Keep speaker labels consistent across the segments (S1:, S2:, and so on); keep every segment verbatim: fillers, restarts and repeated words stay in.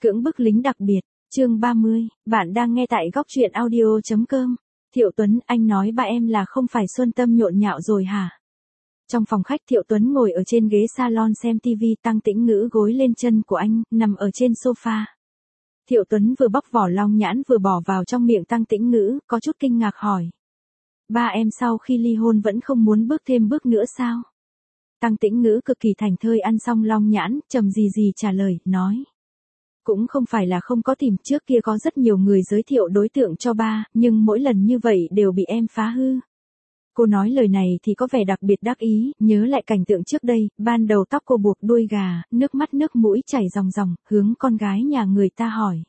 S1: Cưỡng bức lính đặc biệt, chương ba mươi, bạn đang nghe tại góc truyện audio.com. Thiệu Tuấn, anh nói ba em là không phải Xuân Tâm nhộn nhạo rồi hả? Trong phòng khách Thiệu Tuấn ngồi ở trên ghế salon xem tivi, Tăng Tĩnh Ngữ gối lên chân của anh, nằm ở trên sofa. Thiệu Tuấn vừa bóc vỏ long nhãn vừa bỏ vào trong miệng Tăng Tĩnh Ngữ, có chút kinh ngạc hỏi. Ba em sau khi ly hôn vẫn không muốn bước thêm bước nữa sao? Tăng Tĩnh Ngữ cực kỳ thành thơi ăn xong long nhãn, trầm gì gì trả lời, nói. Cũng không phải là không có tìm, trước kia có rất nhiều người giới thiệu đối tượng cho ba, nhưng mỗi lần như vậy đều bị em phá hư. Cô nói lời này thì có vẻ đặc biệt đắc ý, nhớ lại cảnh tượng trước đây, ban đầu tóc cô buộc đuôi gà, nước mắt nước mũi chảy ròng ròng, hướng con gái nhà người ta hỏi.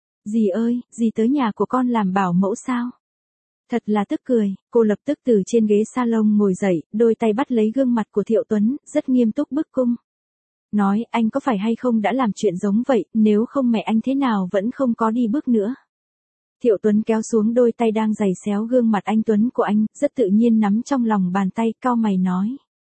S1: Dì ơi, dì tới nhà của con làm bảo mẫu sao? Thật là tức cười, cô lập tức từ trên ghế salon ngồi dậy, đôi tay bắt lấy gương mặt của Thiệu Tuấn, rất nghiêm túc bức cung. Nói, anh có phải hay không đã làm chuyện giống vậy, nếu không mẹ anh thế nào vẫn không có đi bước nữa. Thiệu Tuấn kéo xuống đôi tay đang giày xéo gương mặt anh Tuấn của anh, rất tự nhiên nắm trong lòng bàn tay, cau mày nói.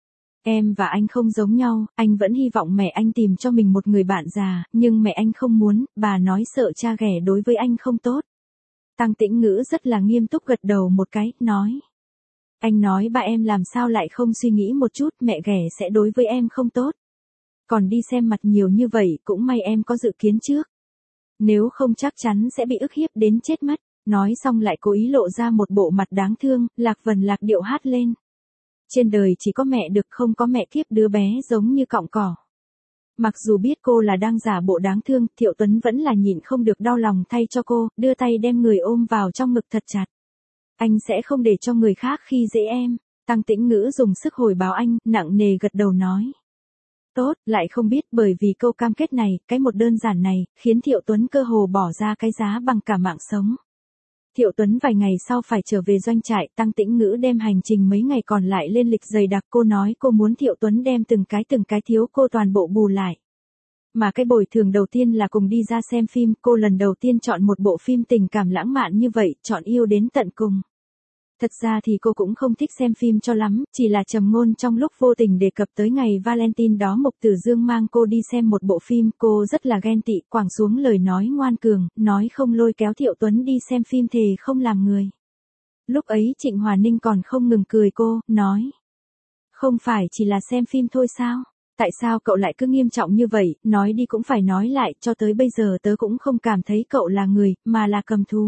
S1: Em và anh không giống nhau, anh vẫn hy vọng mẹ anh tìm cho mình một người bạn già, nhưng mẹ anh không muốn, bà nói sợ cha ghẻ đối với anh không tốt. Tăng Tĩnh Ngữ rất là nghiêm túc gật đầu một cái, nói. Anh nói ba em làm sao lại không suy nghĩ một chút, mẹ ghẻ sẽ đối với em không tốt. Còn đi xem mặt nhiều như vậy, cũng may em có dự kiến trước. Nếu không chắc chắn sẽ bị ức hiếp đến chết mất. Nói xong lại cố ý lộ ra một bộ mặt đáng thương, lạc vần lạc điệu hát lên. Trên đời chỉ có mẹ được, không có mẹ kiếp đứa bé giống như cọng cỏ. Mặc dù biết cô là đang giả bộ đáng thương, Thiệu Tuấn vẫn là nhịn không được đau lòng thay cho cô, đưa tay đem người ôm vào trong ngực thật chặt. Anh sẽ không để cho người khác khi dễ em. Tăng Tĩnh Ngữ dùng sức hồi báo anh, nặng nề gật đầu nói. Tốt, lại không biết bởi vì câu cam kết này, cái một đơn giản này, khiến Thiệu Tuấn cơ hồ bỏ ra cái giá bằng cả mạng sống. Thiệu Tuấn vài ngày sau phải trở về doanh trại, Tăng Tĩnh Ngữ đem hành trình mấy ngày còn lại lên lịch dày đặc, cô nói cô muốn Thiệu Tuấn đem từng cái từng cái thiếu cô toàn bộ bù lại. Mà cái bồi thường đầu tiên là cùng đi ra xem phim, cô lần đầu tiên chọn một bộ phim tình cảm lãng mạn như vậy, chọn yêu đến tận cùng. Thật ra thì cô cũng không thích xem phim cho lắm, chỉ là Trầm Ngôn trong lúc vô tình đề cập tới ngày Valentine đó Mục Tử Dương mang cô đi xem một bộ phim, cô rất là ghen tị, quẳng xuống lời nói ngoan cường, nói không lôi kéo Thiệu Tuấn đi xem phim thề không làm người. Lúc ấy Trịnh Hòa Ninh còn không ngừng cười cô, nói. Không phải chỉ là xem phim thôi sao? Tại sao cậu lại cứ nghiêm trọng như vậy, nói đi cũng phải nói lại, cho tới bây giờ tớ cũng không cảm thấy cậu là người, mà là cầm thú.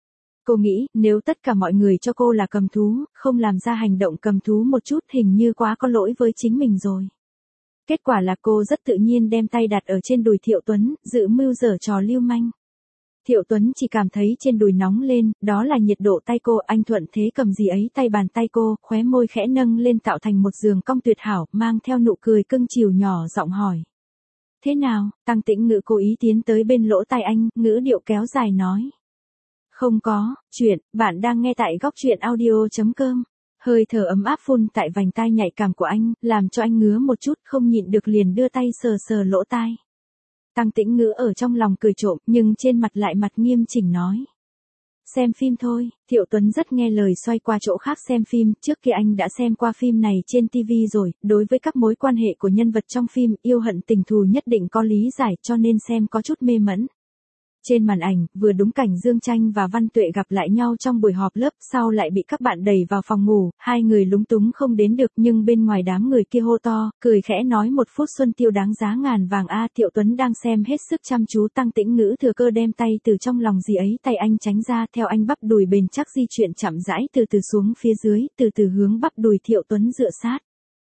S1: Cô nghĩ, nếu tất cả mọi người cho cô là cầm thú, không làm ra hành động cầm thú một chút hình như quá có lỗi với chính mình rồi. Kết quả là cô rất tự nhiên đem tay đặt ở trên đùi Thiệu Tuấn, dự mưu giở trò lưu manh. Thiệu Tuấn chỉ cảm thấy trên đùi nóng lên, đó là nhiệt độ tay cô, anh thuận thế cầm gì ấy tay bàn tay cô, khóe môi khẽ nâng lên tạo thành một giường cong tuyệt hảo, mang theo nụ cười cưng chiều nhỏ giọng hỏi. Thế nào? Tăng Tĩnh Ngữ cố ý tiến tới bên lỗ tai anh, ngữ điệu kéo dài nói. Không có, chuyện, bạn đang nghe tại góc truyện audio.com. Hơi thở ấm áp phun tại vành tai nhạy cảm của anh, làm cho anh ngứa một chút, không nhịn được liền đưa tay sờ sờ lỗ tai. Tăng Tĩnh Ngữ ở trong lòng cười trộm, nhưng trên mặt lại mặt nghiêm chỉnh nói. Xem phim thôi, Thiệu Tuấn rất nghe lời xoay qua chỗ khác xem phim, trước kia anh đã xem qua phim này trên tivi rồi, đối với các mối quan hệ của nhân vật trong phim, yêu hận tình thù nhất định có lý giải cho nên xem có chút mê mẩn. Trên màn ảnh, vừa đúng cảnh Dương Tranh và Văn Tuệ gặp lại nhau trong buổi họp lớp, sau lại bị các bạn đẩy vào phòng ngủ, hai người lúng túng không đến được nhưng bên ngoài đám người kia hô to, cười khẽ nói một phút xuân tiêu đáng giá ngàn vàng a. Thiệu Tuấn đang xem hết sức chăm chú, Tăng Tĩnh Ngữ thừa cơ đem tay từ trong lòng gì ấy, tay anh tránh ra, theo anh bắp đùi bền chắc di chuyển chậm rãi từ từ xuống phía dưới, từ từ hướng bắp đùi Thiệu Tuấn dựa sát.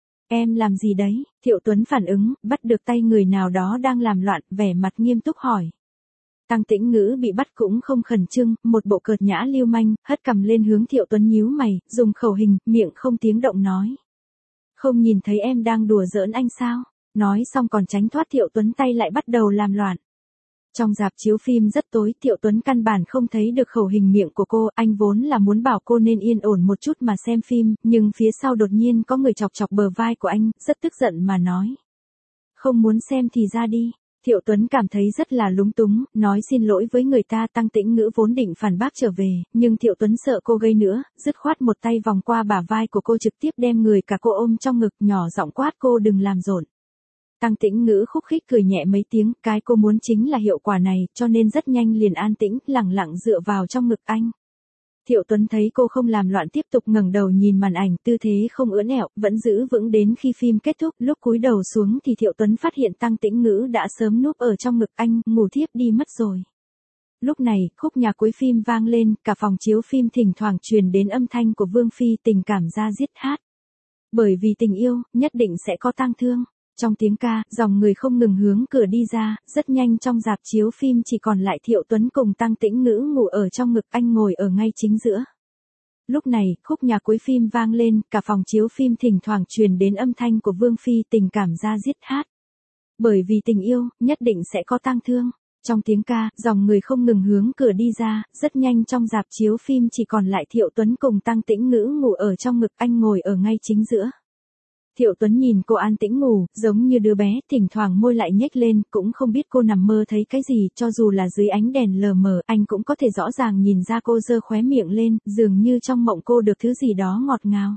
S1: Em làm gì đấy? Thiệu Tuấn phản ứng, bắt được tay người nào đó đang làm loạn, vẻ mặt nghiêm túc hỏi. Tăng Tĩnh Ngữ bị bắt cũng không khẩn trương, một bộ cợt nhã lưu manh, hất cằm lên hướng Thiệu Tuấn nhíu mày, dùng khẩu hình, miệng không tiếng động nói. Không nhìn thấy em đang đùa giỡn anh sao? Nói xong còn tránh thoát Thiệu Tuấn tay lại bắt đầu làm loạn. Trong rạp chiếu phim rất tối, Thiệu Tuấn căn bản không thấy được khẩu hình miệng của cô, anh vốn là muốn bảo cô nên yên ổn một chút mà xem phim, nhưng phía sau đột nhiên có người chọc chọc bờ vai của anh, rất tức giận mà nói. Không muốn xem thì ra đi. Thiệu Tuấn cảm thấy rất là lúng túng, nói xin lỗi với người ta. Tăng Tĩnh Ngữ vốn định phản bác trở về, nhưng Thiệu Tuấn sợ cô gây nữa, dứt khoát một tay vòng qua bả vai của cô trực tiếp đem người cả cô ôm trong ngực, nhỏ giọng quát cô đừng làm rộn. Tăng Tĩnh Ngữ khúc khích cười nhẹ mấy tiếng, cái cô muốn chính là hiệu quả này, cho nên rất nhanh liền an tĩnh, lẳng lặng dựa vào trong ngực anh. Thiệu Tuấn thấy cô không làm loạn tiếp tục ngẩng đầu nhìn màn ảnh, tư thế không ưỡn ẹo, vẫn giữ vững đến khi phim kết thúc, lúc cúi đầu xuống thì Thiệu Tuấn phát hiện Tăng Tĩnh Ngữ đã sớm núp ở trong ngực anh, ngủ thiếp đi mất rồi. Lúc này, khúc nhạc cuối phim vang lên, cả phòng chiếu phim thỉnh thoảng truyền đến âm thanh của Vương Phi tình cảm ra diết hát. Bởi vì tình yêu, nhất định sẽ có tang thương. Trong tiếng ca, dòng người không ngừng hướng cửa đi ra, rất nhanh trong rạp chiếu phim chỉ còn lại Thiệu Tuấn cùng Tăng Tĩnh Ngữ ngủ ở trong ngực anh ngồi ở ngay chính giữa. Lúc này, khúc nhạc cuối phim vang lên, cả phòng chiếu phim thỉnh thoảng truyền đến âm thanh của Vương Phi tình cảm ra diết hát. Bởi vì tình yêu, nhất định sẽ có tang thương. Trong tiếng ca, dòng người không ngừng hướng cửa đi ra, rất nhanh trong rạp chiếu phim chỉ còn lại Thiệu Tuấn cùng Tăng Tĩnh Ngữ ngủ ở trong ngực anh ngồi ở ngay chính giữa. Thiệu Tuấn nhìn cô an tĩnh ngủ, giống như đứa bé, thỉnh thoảng môi lại nhếch lên, cũng không biết cô nằm mơ thấy cái gì, cho dù là dưới ánh đèn lờ mờ, anh cũng có thể rõ ràng nhìn ra cô giơ khóe miệng lên, dường như trong mộng cô được thứ gì đó ngọt ngào.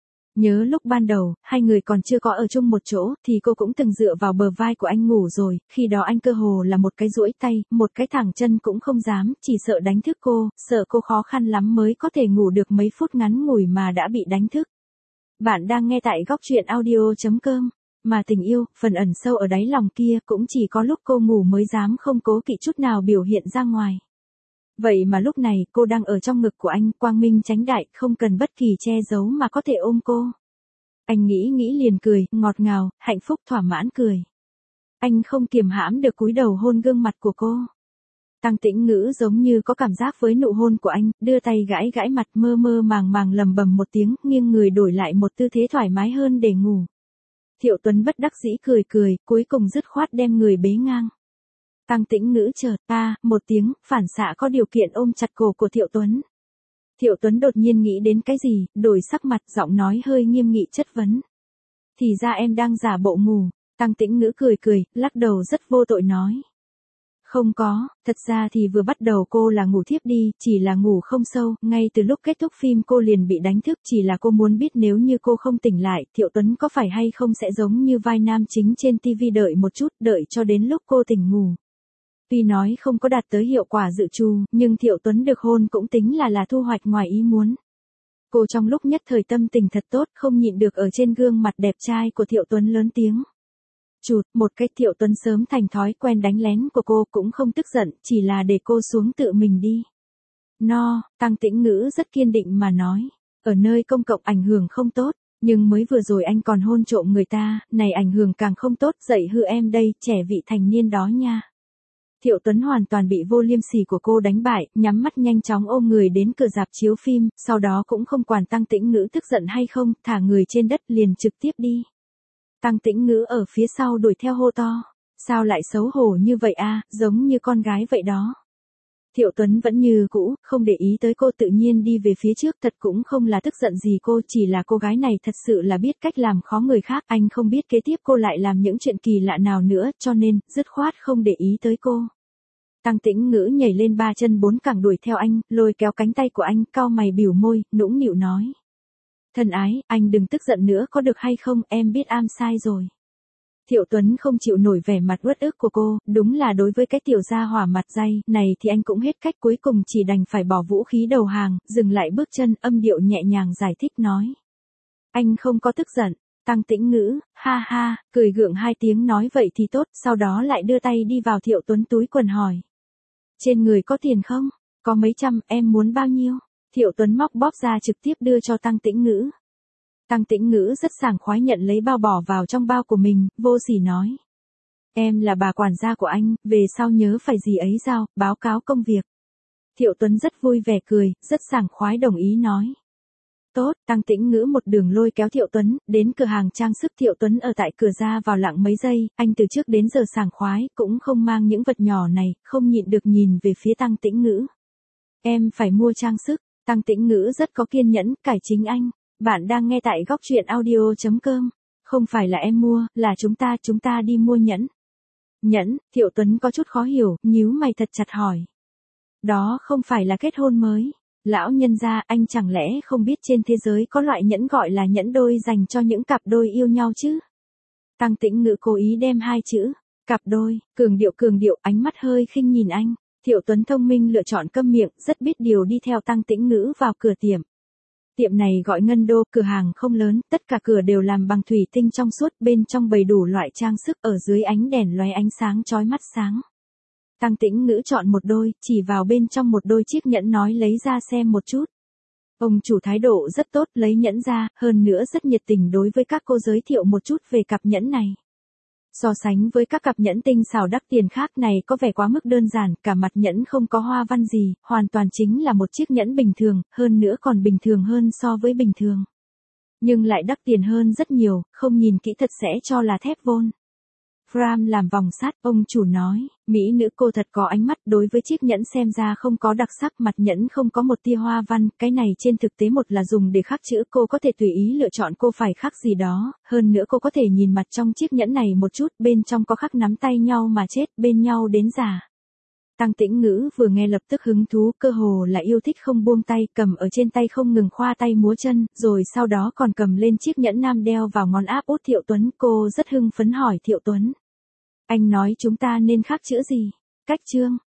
S1: Nhớ lúc ban đầu, hai người còn chưa có ở chung một chỗ, thì cô cũng từng dựa vào bờ vai của anh ngủ rồi, khi đó anh cơ hồ là một cái duỗi tay, một cái thẳng chân cũng không dám, chỉ sợ đánh thức cô, sợ cô khó khăn lắm mới có thể ngủ được mấy phút ngắn ngủi mà đã bị đánh thức. Bạn đang nghe tại góc truyện audio chấm com, mà tình yêu, phần ẩn sâu ở đáy lòng kia cũng chỉ có lúc cô ngủ mới dám không cố kỵ chút nào biểu hiện ra ngoài. Vậy mà lúc này, cô đang ở trong ngực của anh, quang minh chánh đại, không cần bất kỳ che giấu mà có thể ôm cô. Anh nghĩ nghĩ liền cười, ngọt ngào, hạnh phúc thỏa mãn cười. Anh không kiềm hãm được cúi đầu hôn gương mặt của cô. Tăng Tĩnh Ngữ giống như có cảm giác với nụ hôn của anh, đưa tay gãi gãi mặt mơ mơ màng màng lầm bầm một tiếng, nghiêng người đổi lại một tư thế thoải mái hơn để ngủ. Thiệu Tuấn bất đắc dĩ cười cười, cuối cùng dứt khoát đem người bế ngang. Tăng Tĩnh Ngữ chợt, a, một tiếng, phản xạ có điều kiện ôm chặt cổ của Thiệu Tuấn. Thiệu Tuấn đột nhiên nghĩ đến cái gì, đổi sắc mặt, giọng nói hơi nghiêm nghị chất vấn. Thì ra em đang giả bộ ngủ. Tăng Tĩnh Ngữ cười cười, lắc đầu rất vô tội nói. Không có, thật ra thì vừa bắt đầu cô là ngủ thiếp đi, chỉ là ngủ không sâu, ngay từ lúc kết thúc phim cô liền bị đánh thức, chỉ là cô muốn biết nếu như cô không tỉnh lại, Thiệu Tuấn có phải hay không sẽ giống như vai nam chính trên ti vi đợi một chút, đợi cho đến lúc cô tỉnh ngủ. Tuy nói không có đạt tới hiệu quả dự trù, nhưng Thiệu Tuấn được hôn cũng tính là là thu hoạch ngoài ý muốn. Cô trong lúc nhất thời tâm tình thật tốt, không nhịn được ở trên gương mặt đẹp trai của Thiệu Tuấn lớn tiếng. Chụt, một cái. Thiệu Tuấn sớm thành thói quen đánh lén của cô cũng không tức giận, chỉ là để cô xuống tự mình đi. No, Tăng Tĩnh Ngữ rất kiên định mà nói, ở nơi công cộng ảnh hưởng không tốt, nhưng mới vừa rồi anh còn hôn trộm người ta, này ảnh hưởng càng không tốt, dạy hư em đây, trẻ vị thành niên đó nha. Thiệu Tuấn hoàn toàn bị vô liêm sỉ của cô đánh bại, nhắm mắt nhanh chóng ôm người đến cửa rạp chiếu phim, sau đó cũng không quản Tăng Tĩnh Ngữ tức giận hay không, thả người trên đất liền trực tiếp đi. Tăng Tĩnh Ngữ ở phía sau đuổi theo hô to. Sao lại xấu hổ như vậy a, giống như con gái vậy đó. Thiệu Tuấn vẫn như cũ, không để ý tới cô, tự nhiên đi về phía trước, thật cũng không là tức giận gì cô, chỉ là cô gái này thật sự là biết cách làm khó người khác, anh không biết kế tiếp cô lại làm những chuyện kỳ lạ nào nữa, cho nên, dứt khoát không để ý tới cô. Tăng Tĩnh Ngữ nhảy lên ba chân bốn cẳng đuổi theo anh, lôi kéo cánh tay của anh, cau mày biểu môi, nũng nịu nói. Thân ái, anh đừng tức giận nữa có được hay không, em biết am sai rồi. Thiệu Tuấn không chịu nổi vẻ mặt uất ức của cô, đúng là đối với cái tiểu gia hỏa mặt dày này thì anh cũng hết cách, cuối cùng chỉ đành phải bỏ vũ khí đầu hàng, dừng lại bước chân, âm điệu nhẹ nhàng giải thích nói. Anh không có tức giận. Tăng Tĩnh Ngữ, ha ha, cười gượng hai tiếng nói vậy thì tốt, sau đó lại đưa tay đi vào Thiệu Tuấn túi quần hỏi. Trên người có tiền không? Có mấy trăm, em muốn bao nhiêu? Thiệu Tuấn móc bóp ra trực tiếp đưa cho Tăng Tĩnh Ngữ. Tăng Tĩnh Ngữ rất sảng khoái nhận lấy bao bỏ vào trong bao của mình, vô sỉ nói. Em là bà quản gia của anh, về sau nhớ phải gì ấy giao, báo cáo công việc. Thiệu Tuấn rất vui vẻ cười, rất sảng khoái đồng ý nói. Tốt, Tăng Tĩnh Ngữ một đường lôi kéo Thiệu Tuấn, đến cửa hàng trang sức. Thiệu Tuấn ở tại cửa ra vào lặng mấy giây, anh từ trước đến giờ sảng khoái, cũng không mang những vật nhỏ này, không nhịn được nhìn về phía Tăng Tĩnh Ngữ. Em phải mua trang sức. Tăng Tĩnh Ngữ rất có kiên nhẫn, cải chính anh. Bạn đang nghe tại góc truyện audio chấm com. Không phải là em mua, là chúng ta, chúng ta đi mua nhẫn. Nhẫn, Thiệu Tuấn có chút khó hiểu, nhíu mày thật chặt hỏi. Đó không phải là kết hôn mới. Lão nhân gia, anh chẳng lẽ không biết trên thế giới có loại nhẫn gọi là nhẫn đôi dành cho những cặp đôi yêu nhau chứ? Tăng Tĩnh Ngữ cố ý đem hai chữ, cặp đôi, cường điệu cường điệu, ánh mắt hơi khinh nhìn anh. Thiệu Tuấn thông minh lựa chọn câm miệng, rất biết điều đi theo Tăng Tĩnh Ngữ vào cửa tiệm. Tiệm này gọi Ngân Đô, cửa hàng không lớn, tất cả cửa đều làm bằng thủy tinh trong suốt, bên trong bày đủ loại trang sức, ở dưới ánh đèn lóe ánh sáng chói mắt sáng. Tăng Tĩnh Ngữ chọn một đôi, chỉ vào bên trong một đôi chiếc nhẫn nói lấy ra xem một chút. Ông chủ thái độ rất tốt, lấy nhẫn ra, hơn nữa rất nhiệt tình đối với các cô giới thiệu một chút về cặp nhẫn này. So sánh với các cặp nhẫn tinh xảo đắt tiền khác này có vẻ quá mức đơn giản, cả mặt nhẫn không có hoa văn gì, hoàn toàn chính là một chiếc nhẫn bình thường, hơn nữa còn bình thường hơn so với bình thường. Nhưng lại đắt tiền hơn rất nhiều, không nhìn kỹ thật sẽ cho là thép vôn. Fram làm vòng sát, ông chủ nói, mỹ nữ cô thật có ánh mắt, đối với chiếc nhẫn xem ra không có đặc sắc, mặt nhẫn không có một tia hoa văn, cái này trên thực tế một là dùng để khắc chữ, cô có thể tùy ý lựa chọn cô phải khắc gì đó, hơn nữa cô có thể nhìn mặt trong chiếc nhẫn này một chút, bên trong có khắc nắm tay nhau mà chết, bên nhau đến già. Tăng Tĩnh Ngữ vừa nghe lập tức hứng thú, cơ hồ là yêu thích không buông tay, cầm ở trên tay không ngừng khoa tay múa chân, rồi sau đó còn cầm lên chiếc nhẫn nam đeo vào ngón áp út Thiệu Tuấn, cô rất hưng phấn hỏi Thiệu Tuấn. Anh nói chúng ta nên khắc chữ gì? Cách chương.